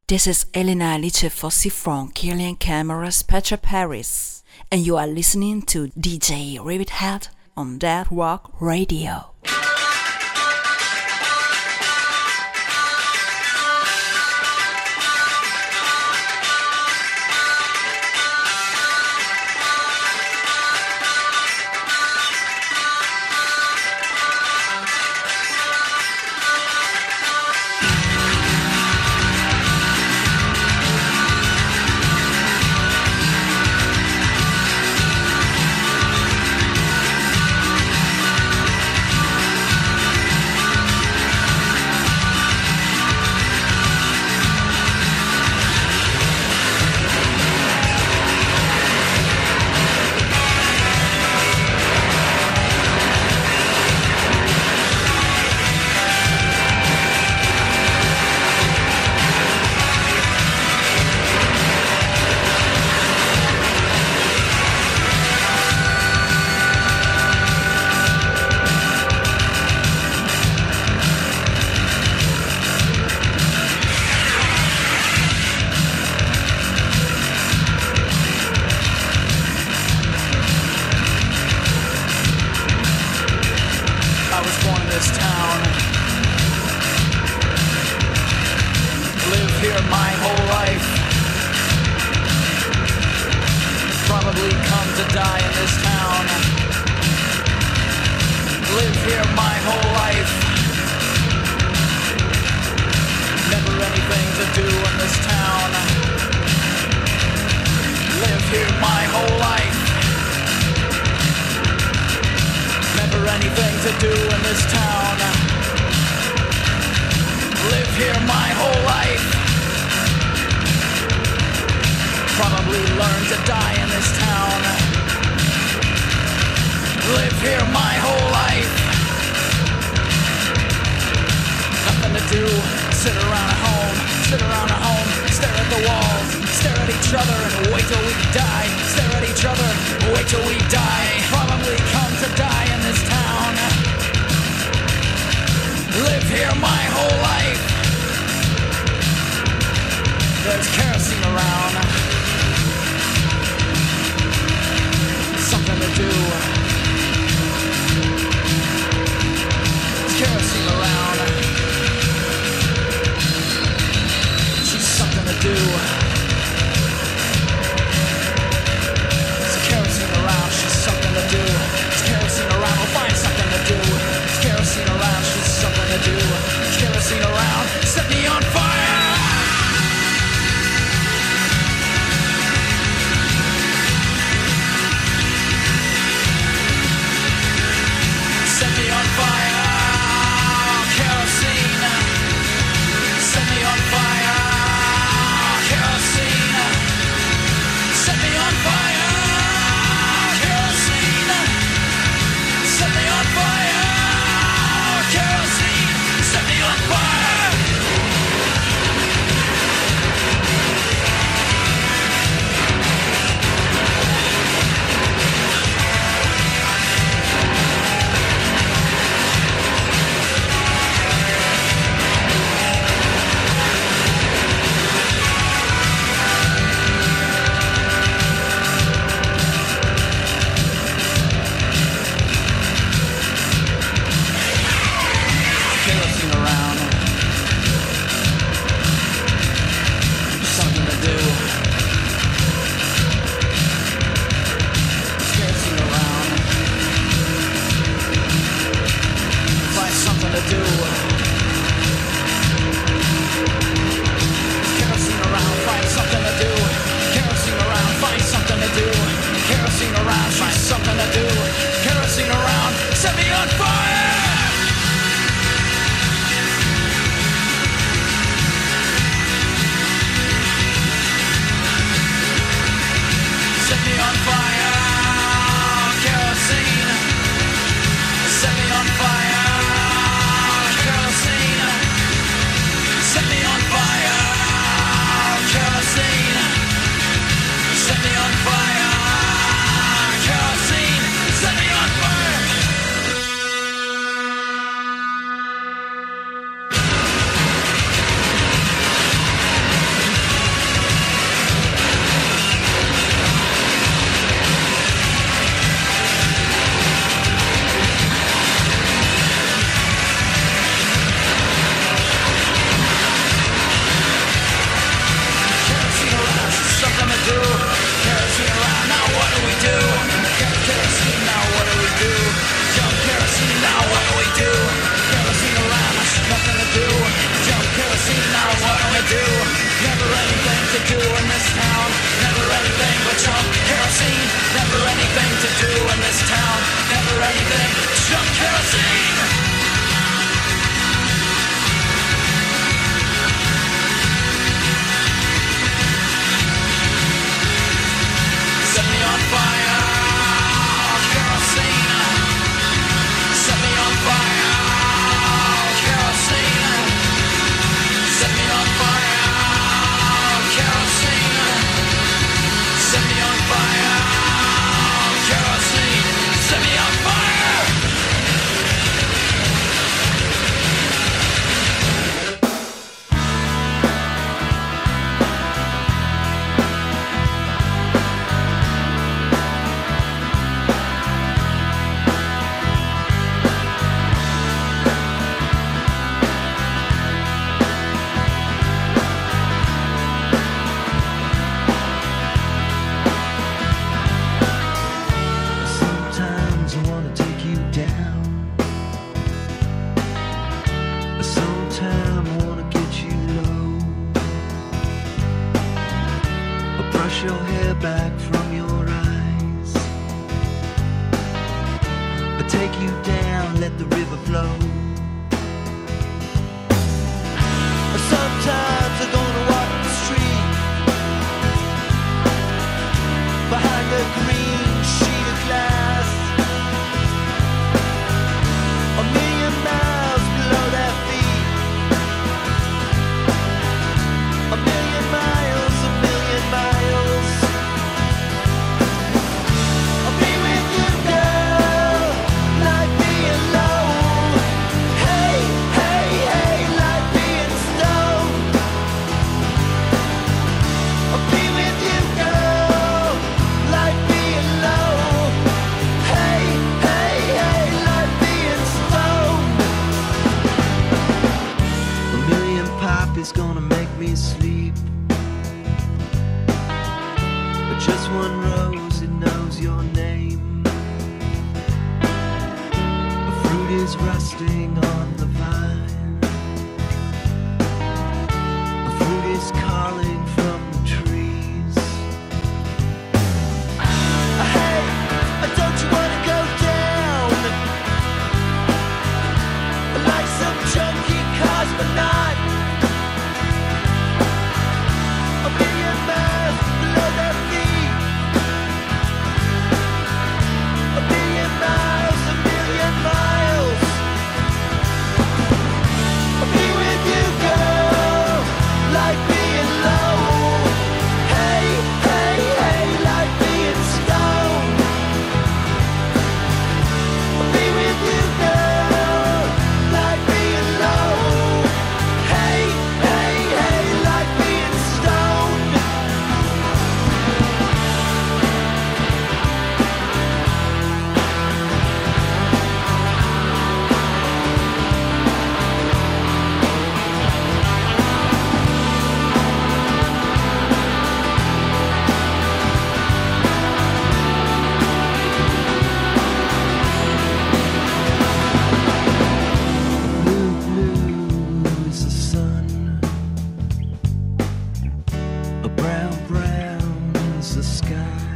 This is Elena Alice Fossi from Killian Cameras Petra Paris, and you are listening to DJ Rabbit on Dead Rock Radio. Set me on fire! your hair back from your eyes. I take you down, let the river flow. Sometimes I'm gonna walk the street behind a green sheet of glass, a million miles below their feet, a million miles, a million miles. I'll be with you, girl, like being low. Hey, hey, hey, like being stoned. I'll be with you, girl, like being low. Hey, hey, hey, like being stoned. A million pop is gonna make me sleep, but just one rose, it knows your name. A fruit is rusting on the vine. A fruit is calling from the trees. Hey, don't you wanna go down like some chunky cosmonaut? A million miles below their feet. A million miles, a million miles. I'll be with you, girl, like being low. Hey, hey, hey, like being stoned. I'll be with you, girl, like being low. Hey, hey, hey, like being stoned. Blue, blue is the sun. A brown, brown is the sky.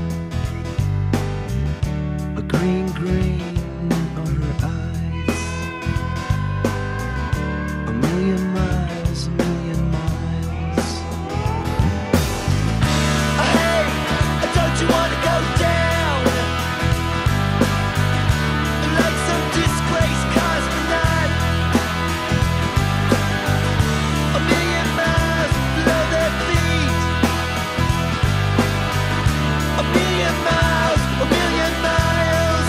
A green, green are her eyes. A million miles, a million miles. Hey, don't you wanna go down like some disgraced cosmonaut? A million miles below their feet. A million miles, a million miles.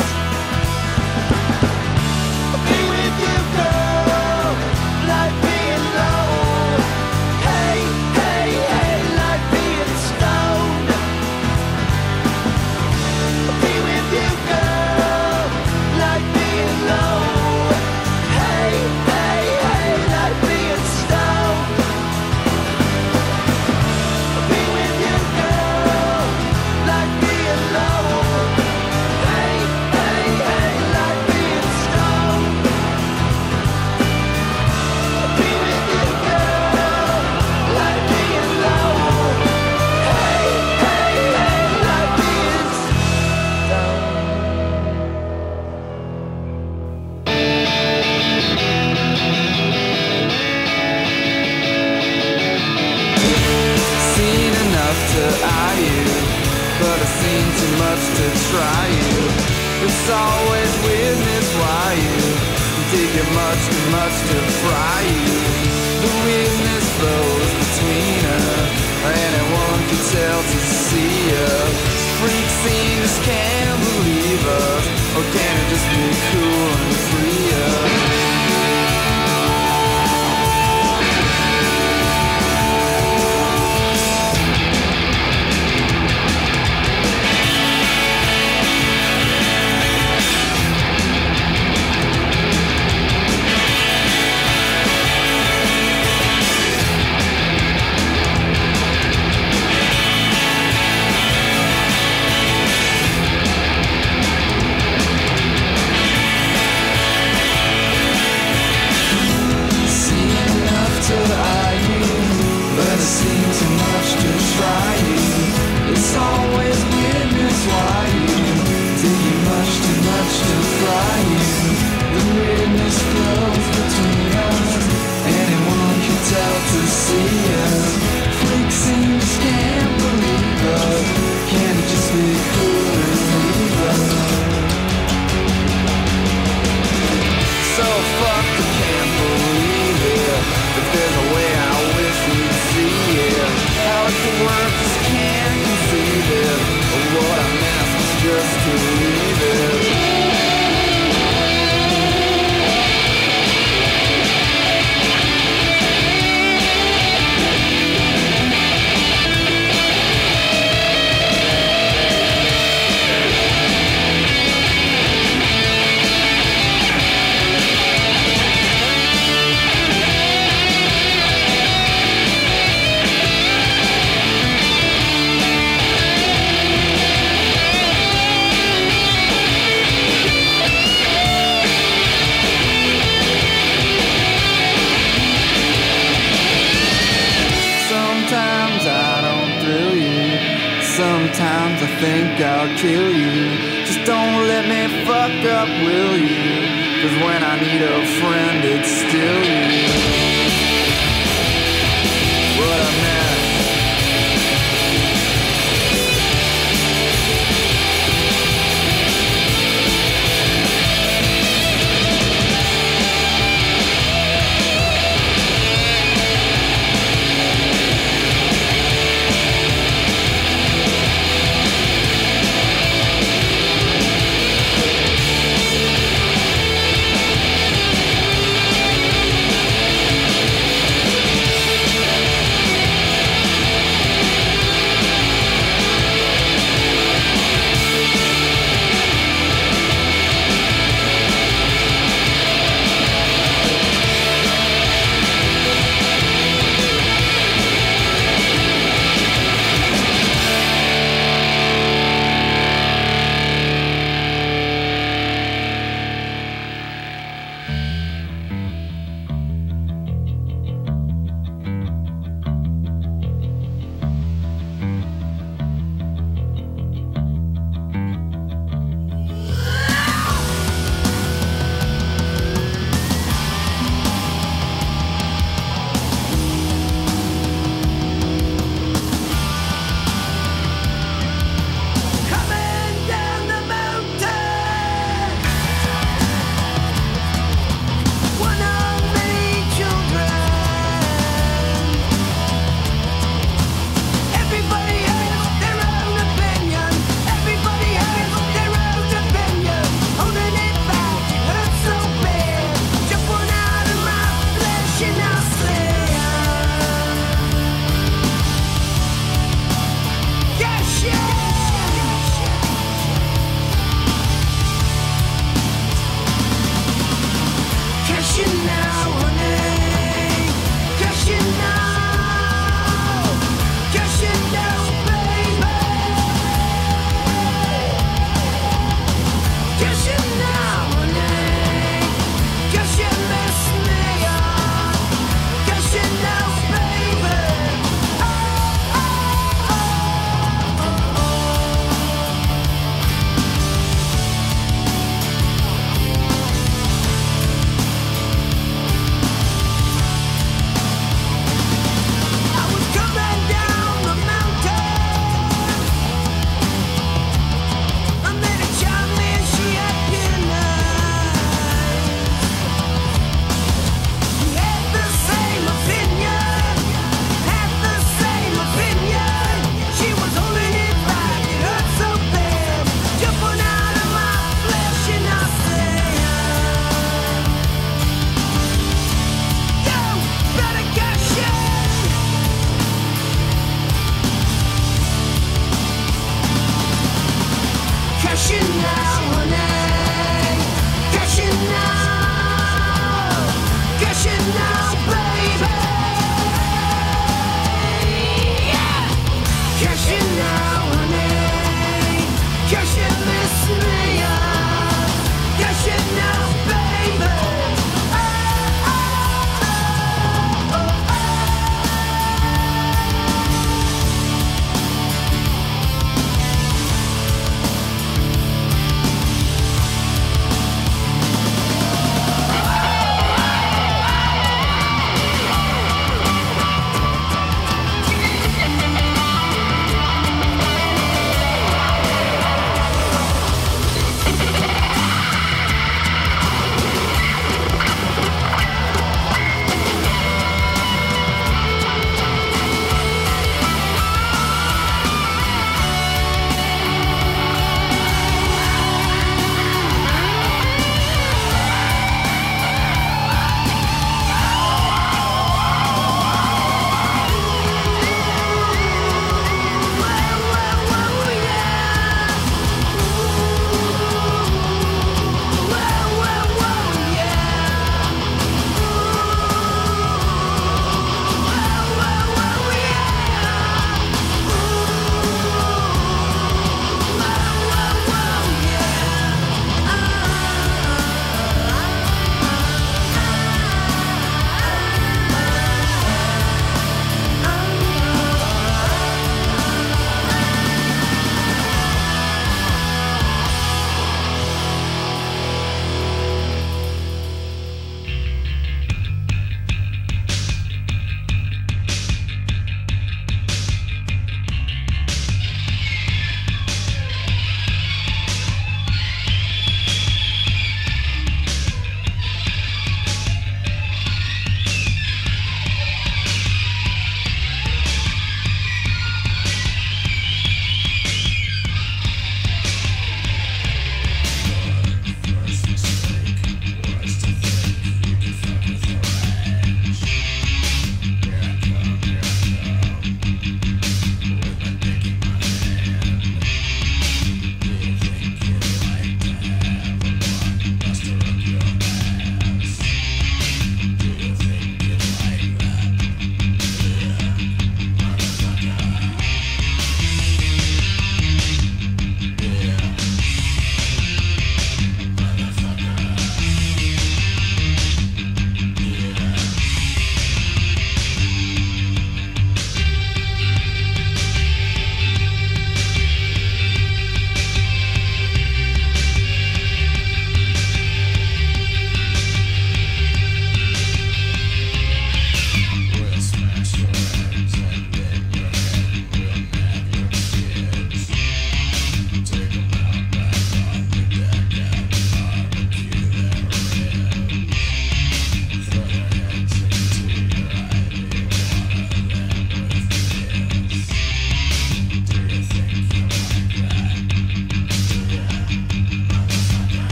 I'll be with you, girl, like being low. Hey, hey, hey, like being stoned. I'll be with you, girl, like being low. Hey, hey, hey, like being stoned. I'll be with you, girl, like being low. Hey, hey, hey, like being stoned. I'll be with you, girl, like being low. Hey, hey, hey, like being Seen enough to eye you, but I've seen too much to try you. It's always weirdness why you dig it much too much to fry you. The weirdness flows between us, anyone can tell to see us. Freak scenes can't believe us, or can it just be cool and free us? Seen enough to eye you, but it seems too much to try you. It's always witness why you taking much too much to fry you. The witness grows between us. Anyone can tell to see us. Freaks seems can't believe us. Can it just be cool and leave us? So fucked I can't believe it. If there's a way I wish we'd see it. How it could work just can't conceive it. But what I'm asked is just to leave it. Sometimes I think I'll kill you. Just don't let me fuck up, will you? 'Cause when I need a friend, it's still you. What a mess.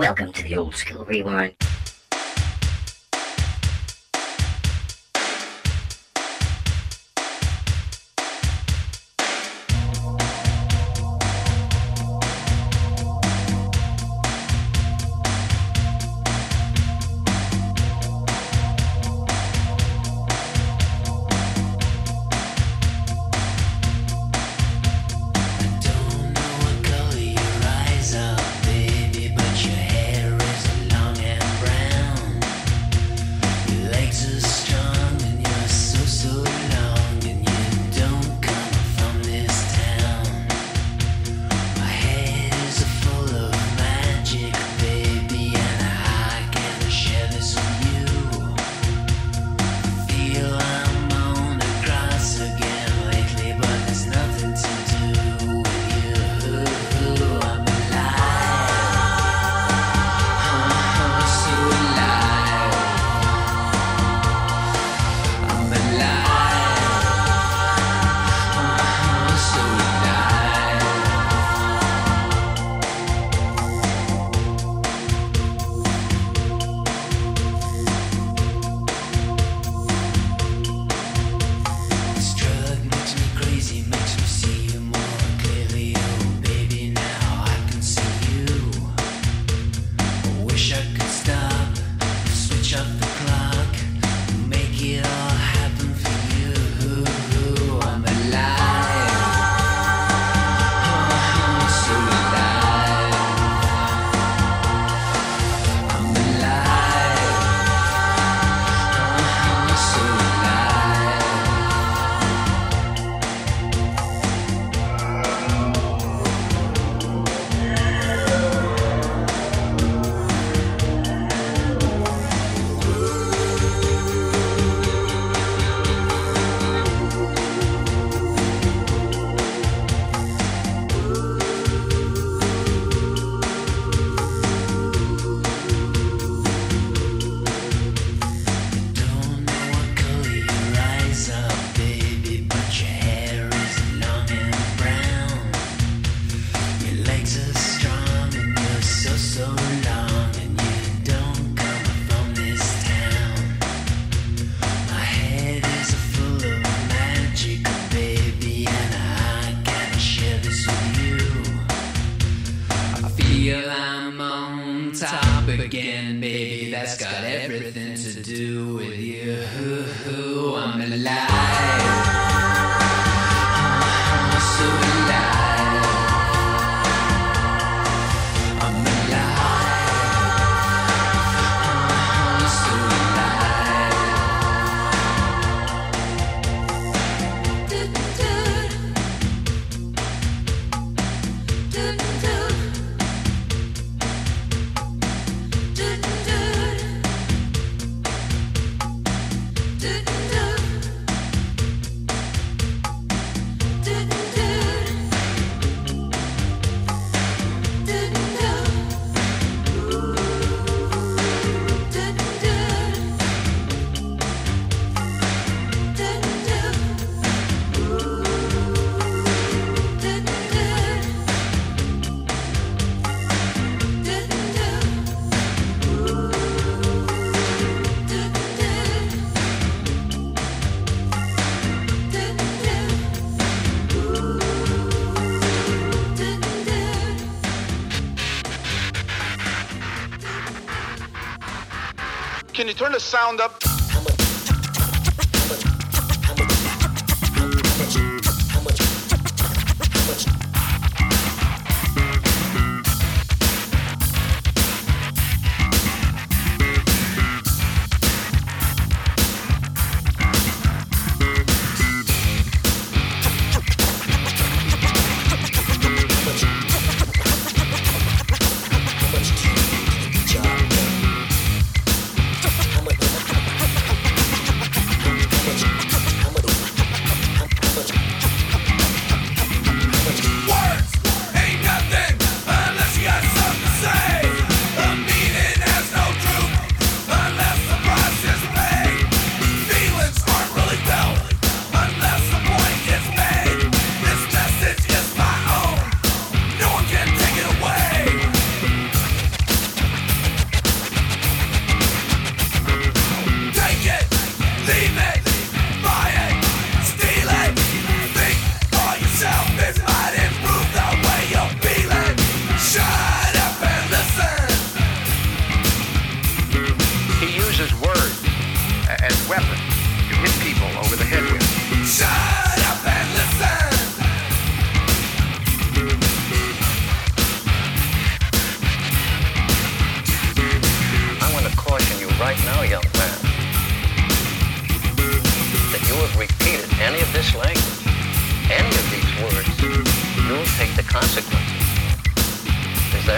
Welcome to the Old School Rewind. Can you turn the sound up?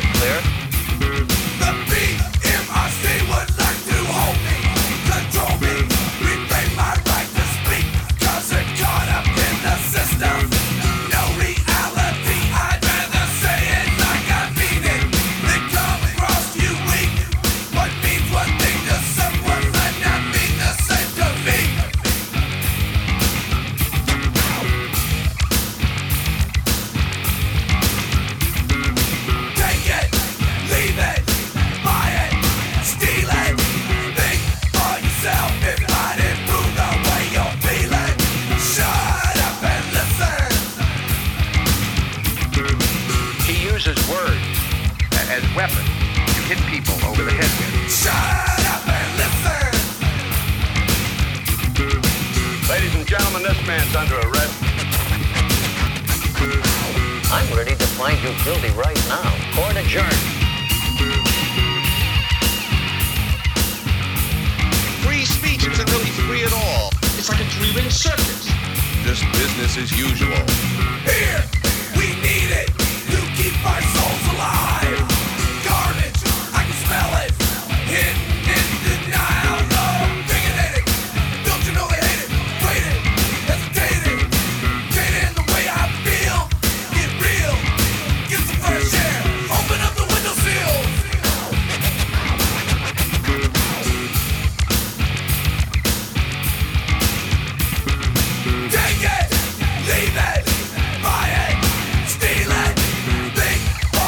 that clear? The BMRC would like to hold me, control me, reclaim my right to speak, cause it caught up in the system. No reality, I'd rather say it like I mean it. They come across you weak, what means one thing to someone might not mean the same to me. Take it, leave it, buy it, steal it. Think for yourself, it might improve the way you're feeling. Shut up and listen. He uses words as weapons to hit people over the head with. Shut up and listen. Ladies and gentlemen, this man's under arrest. I'm ready to find you guilty right now. Court adjourned. Free speech isn't really free at all. It's like a three-ring circus. Just business as usual. Here, we need it to keep our souls alive. Garbage, I can smell it. Hidden in denial, no opinionating. Don't you know they hate it, waiting, hesitating, getting the way I feel. Get real, get some fresh air, open up the windowsills. Take it, leave it, buy it, steal it. Think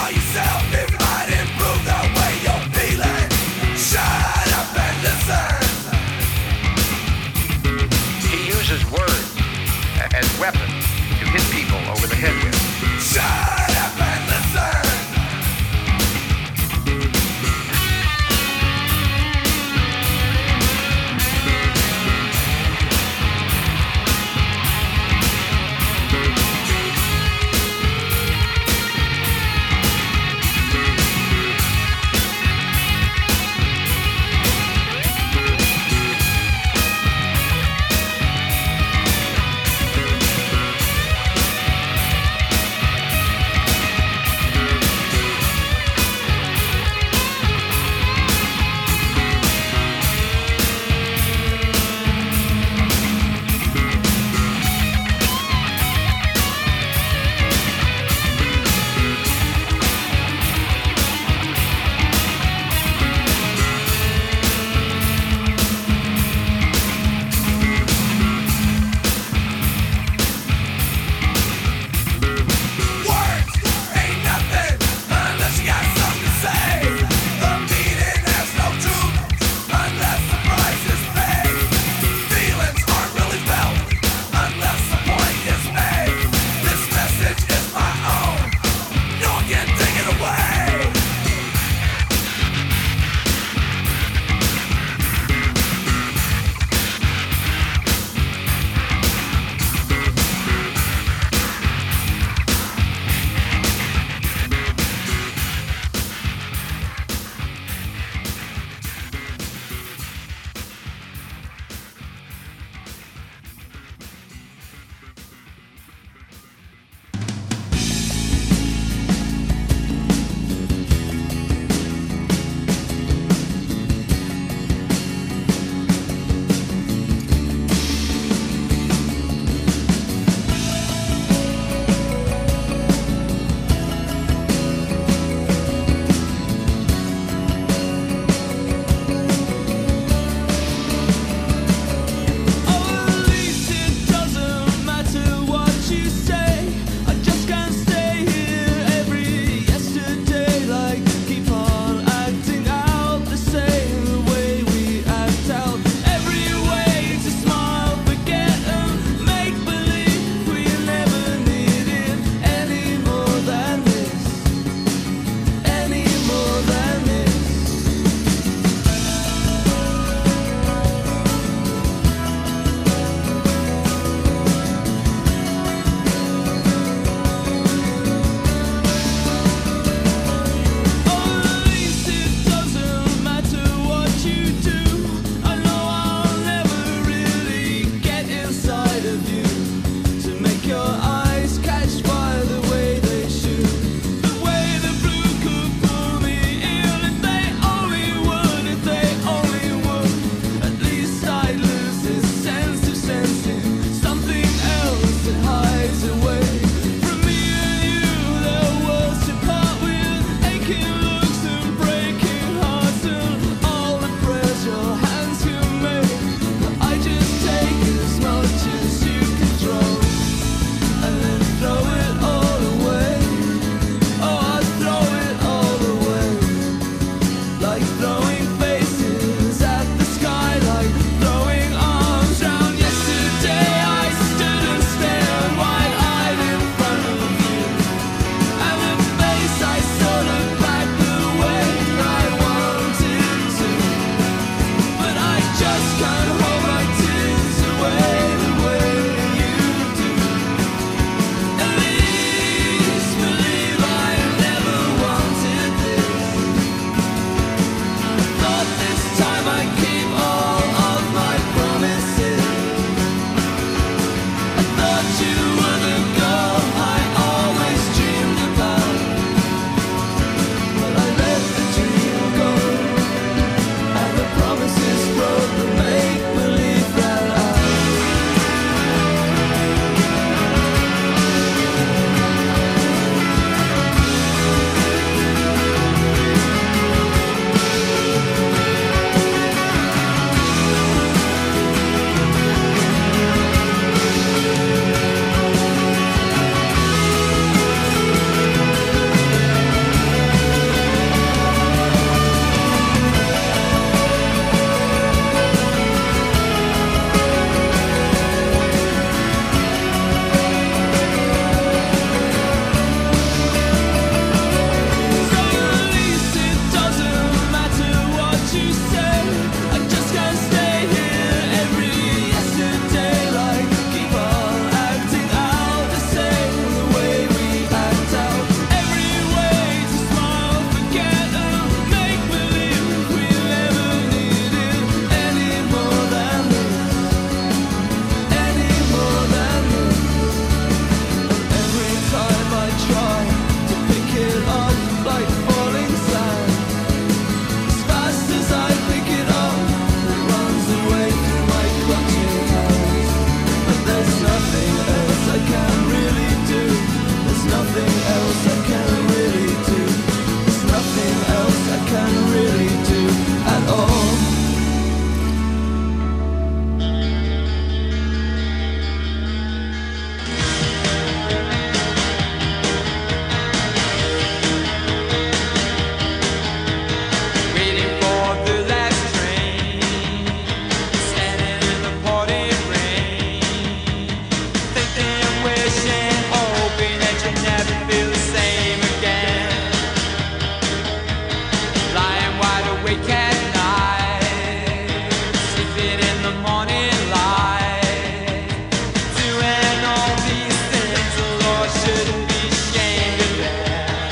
awake at night, sleeping in the morning light, doing all these things the Lord shouldn't be ashamed of them.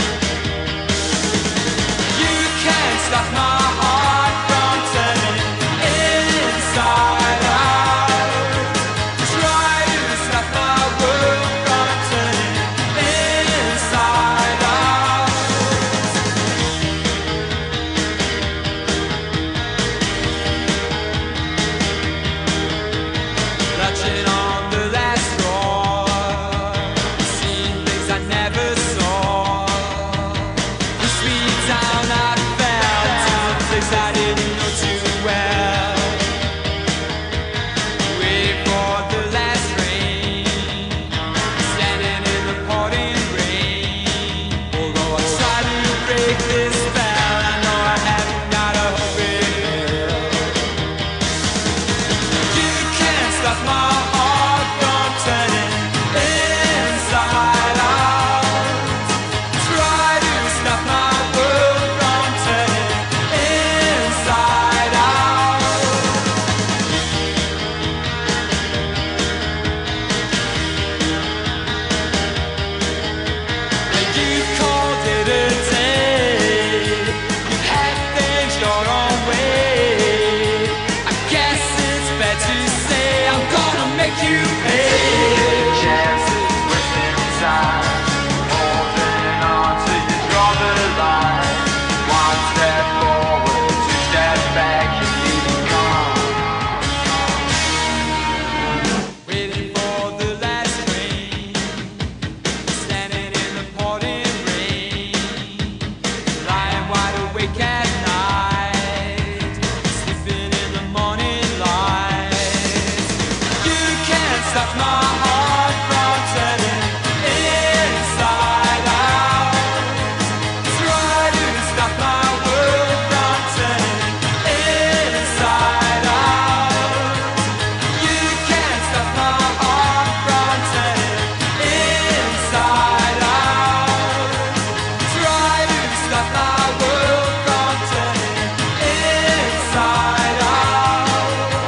You can't stop my heart from turning inside out. Try to stop my world from turning inside out. Clutching on the last straw, seeing things I never saw. The sweet town I found to a place I didn't know too well. Waiting for the last rain, standing in the pouring rain. Although I try to break this spell, I know I haven't got a hope in hell. You can't stop my heart from turning inside out. Try to stop my world from turning inside out. You called it a day. You had things your own way. I guess it's fair to say I'm gonna make you pay. Chances wasting time, holding on till you draw the line. One step forward, two steps back, you're gone. Waiting for the last train, standing in the pouring rain, lying wide awake at night, sleeping in the morning light. You can't stop my heart from turning inside out. Try to stop my world from turning inside out. You can't stop my heart from turning inside out. Try to stop my world from turning inside out.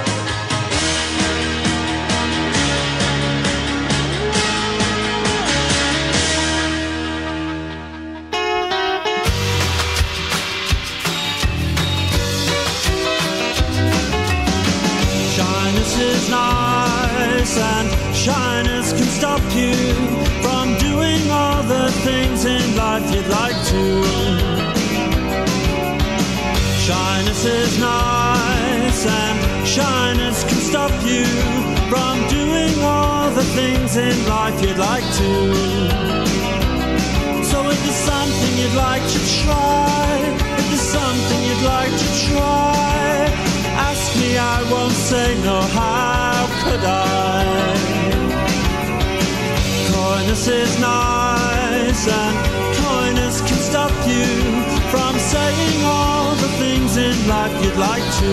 Shyness is nice, and shyness can stop you from doing all the things in life you'd like to. Shyness is nice, and shyness can stop you from doing all the things in life you'd like to. So if there's something you'd like to try, if there's something you'd like to try, ask me, I won't say no, how could I? Coyness is nice, and coyness can stop you from saying all the things in life you'd like to.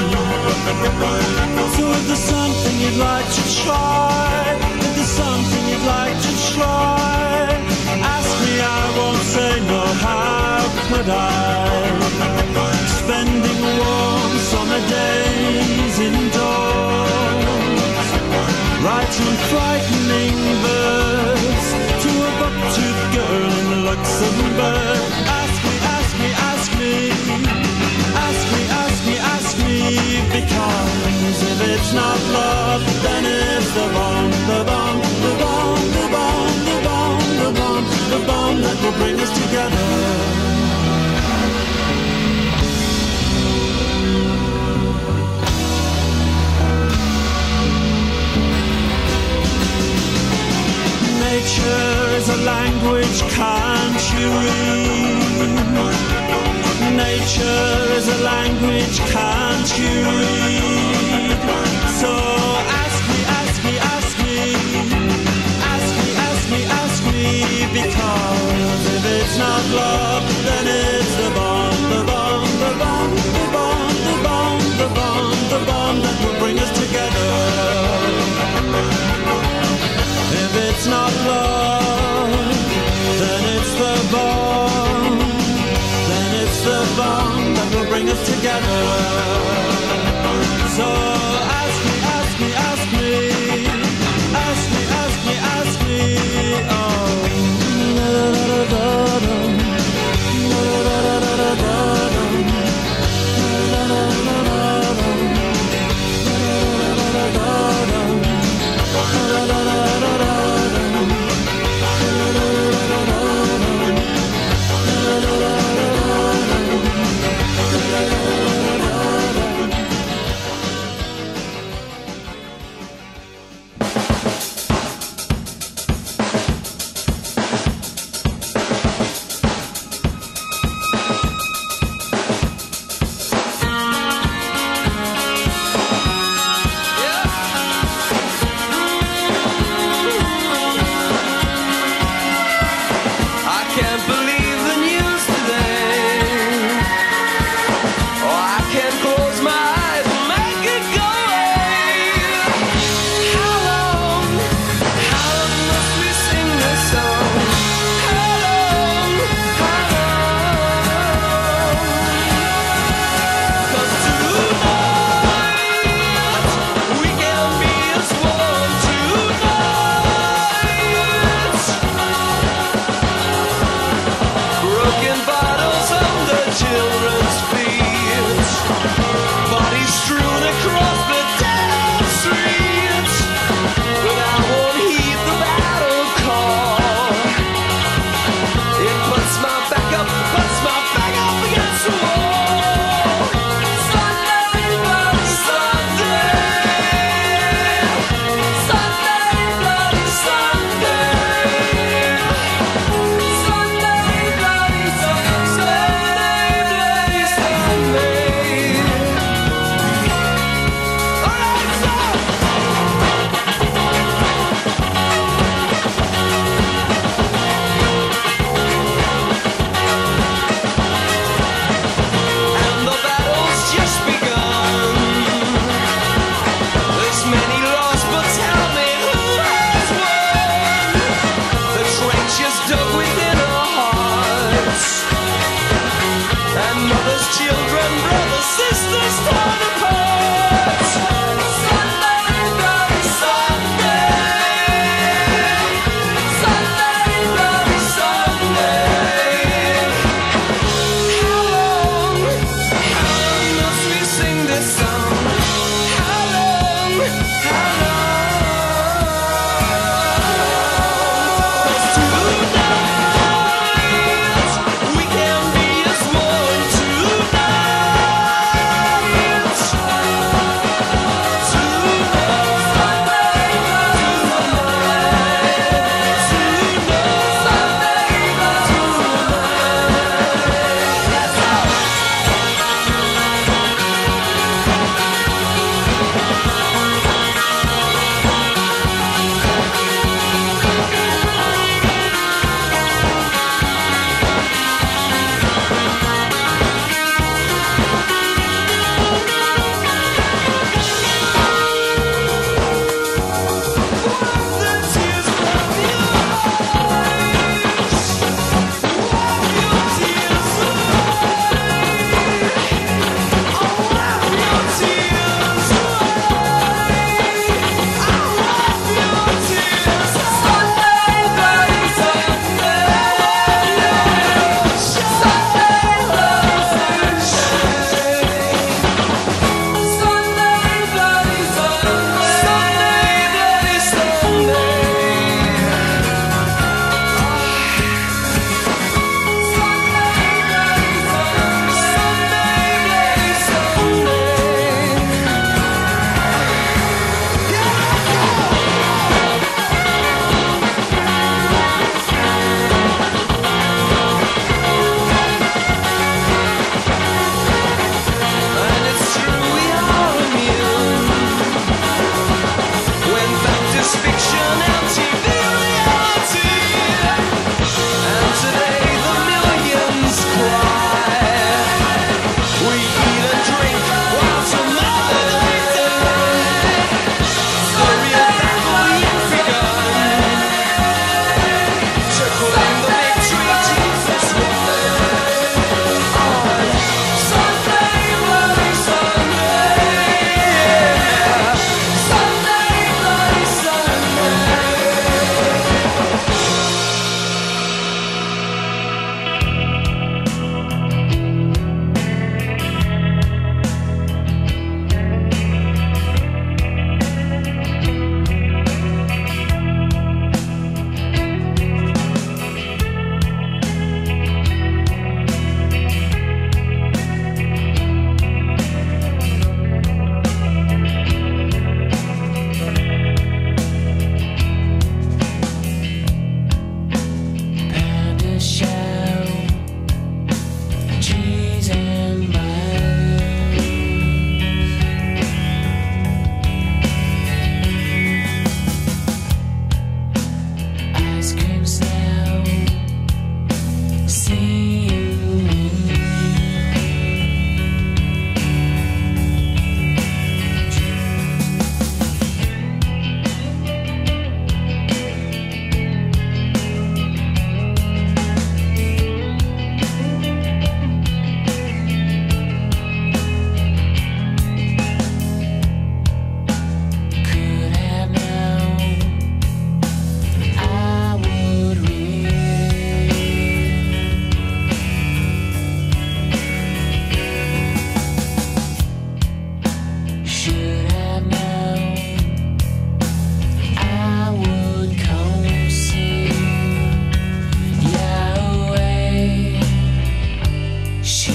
So if there's something you'd like to try, if there's something you'd like to try, ask me, I won't say no, how could I? Spending warm summer days indoors, writing frightening verse to a buck-toothed girl in Luxembourg. Ask me, ask me, ask me, ask me, ask me, ask me, because if it's not love, then it's the bomb, the bomb, the bomb, the bomb, the bomb, the bomb, the bomb that will bring us together. Nature is a language, can't you read? Nature is a language, can't you read? So ask me, ask me, ask me, ask me, ask me, ask me, because if it's not love, then it's the bomb, the bomb, the bomb, the bomb, the bomb, the bomb, the bomb that will bring us together. If it's not love, then it's the bomb, then it's the bomb that will bring us together. So ask me, ask me, ask me, ask me, ask me, ask me. Oh,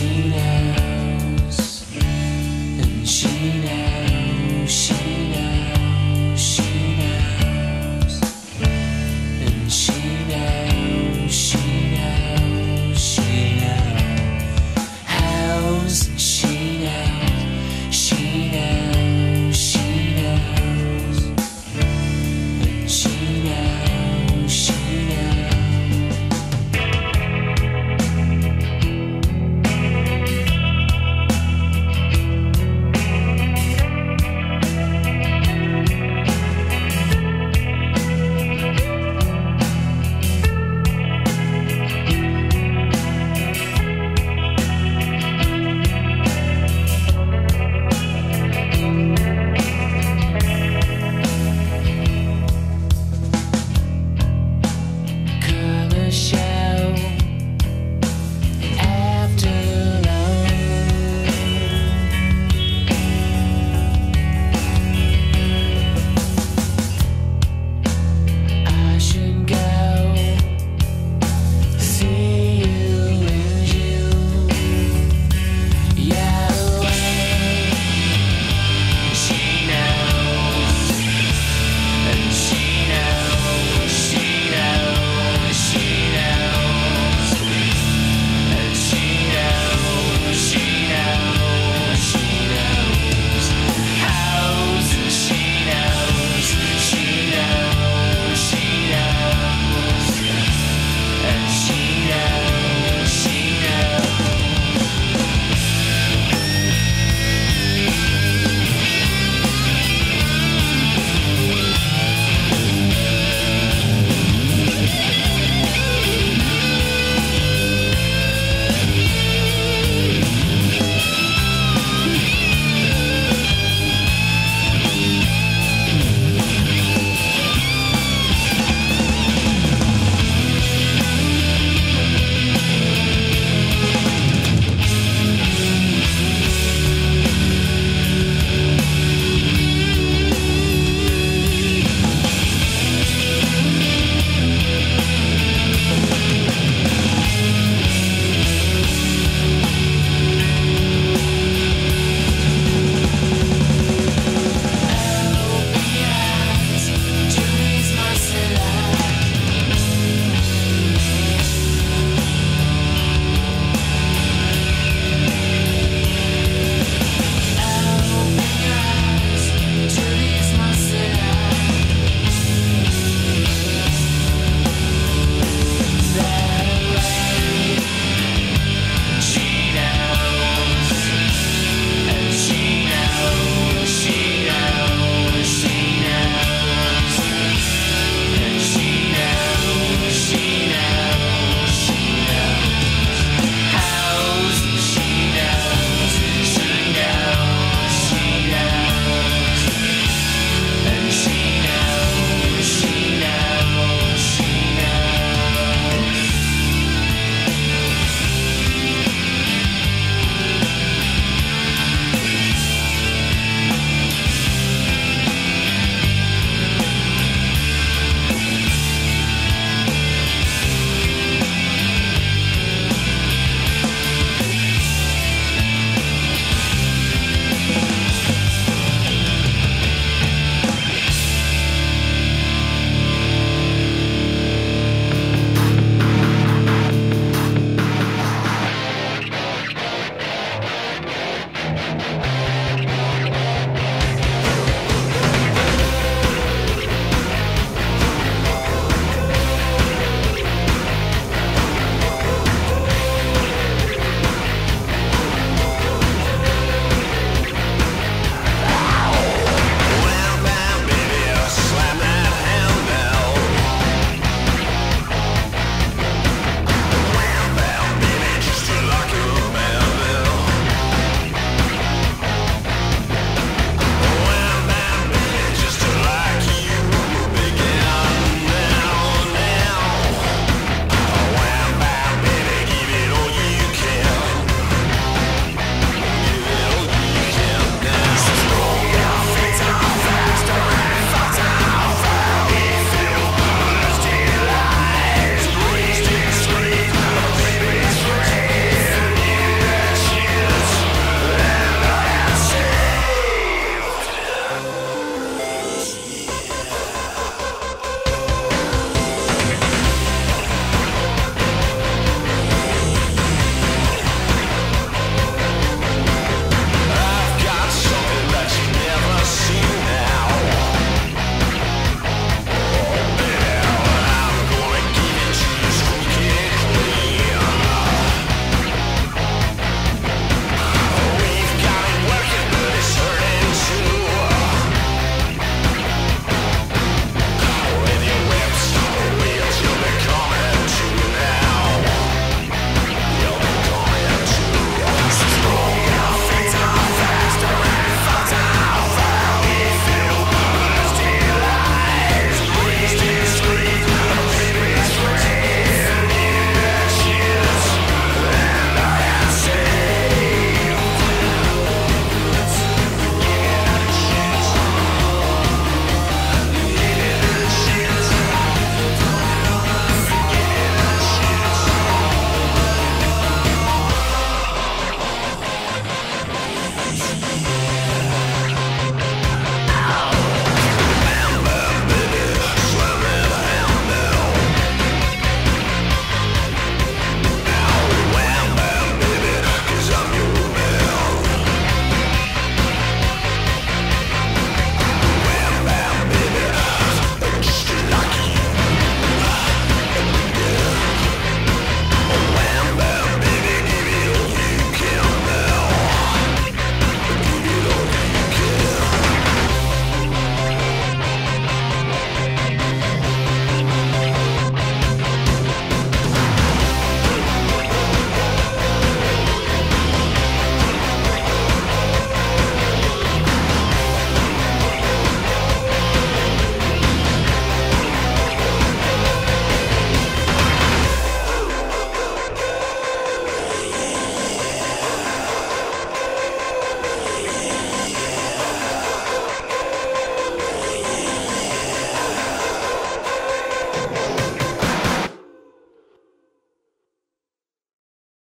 seen it.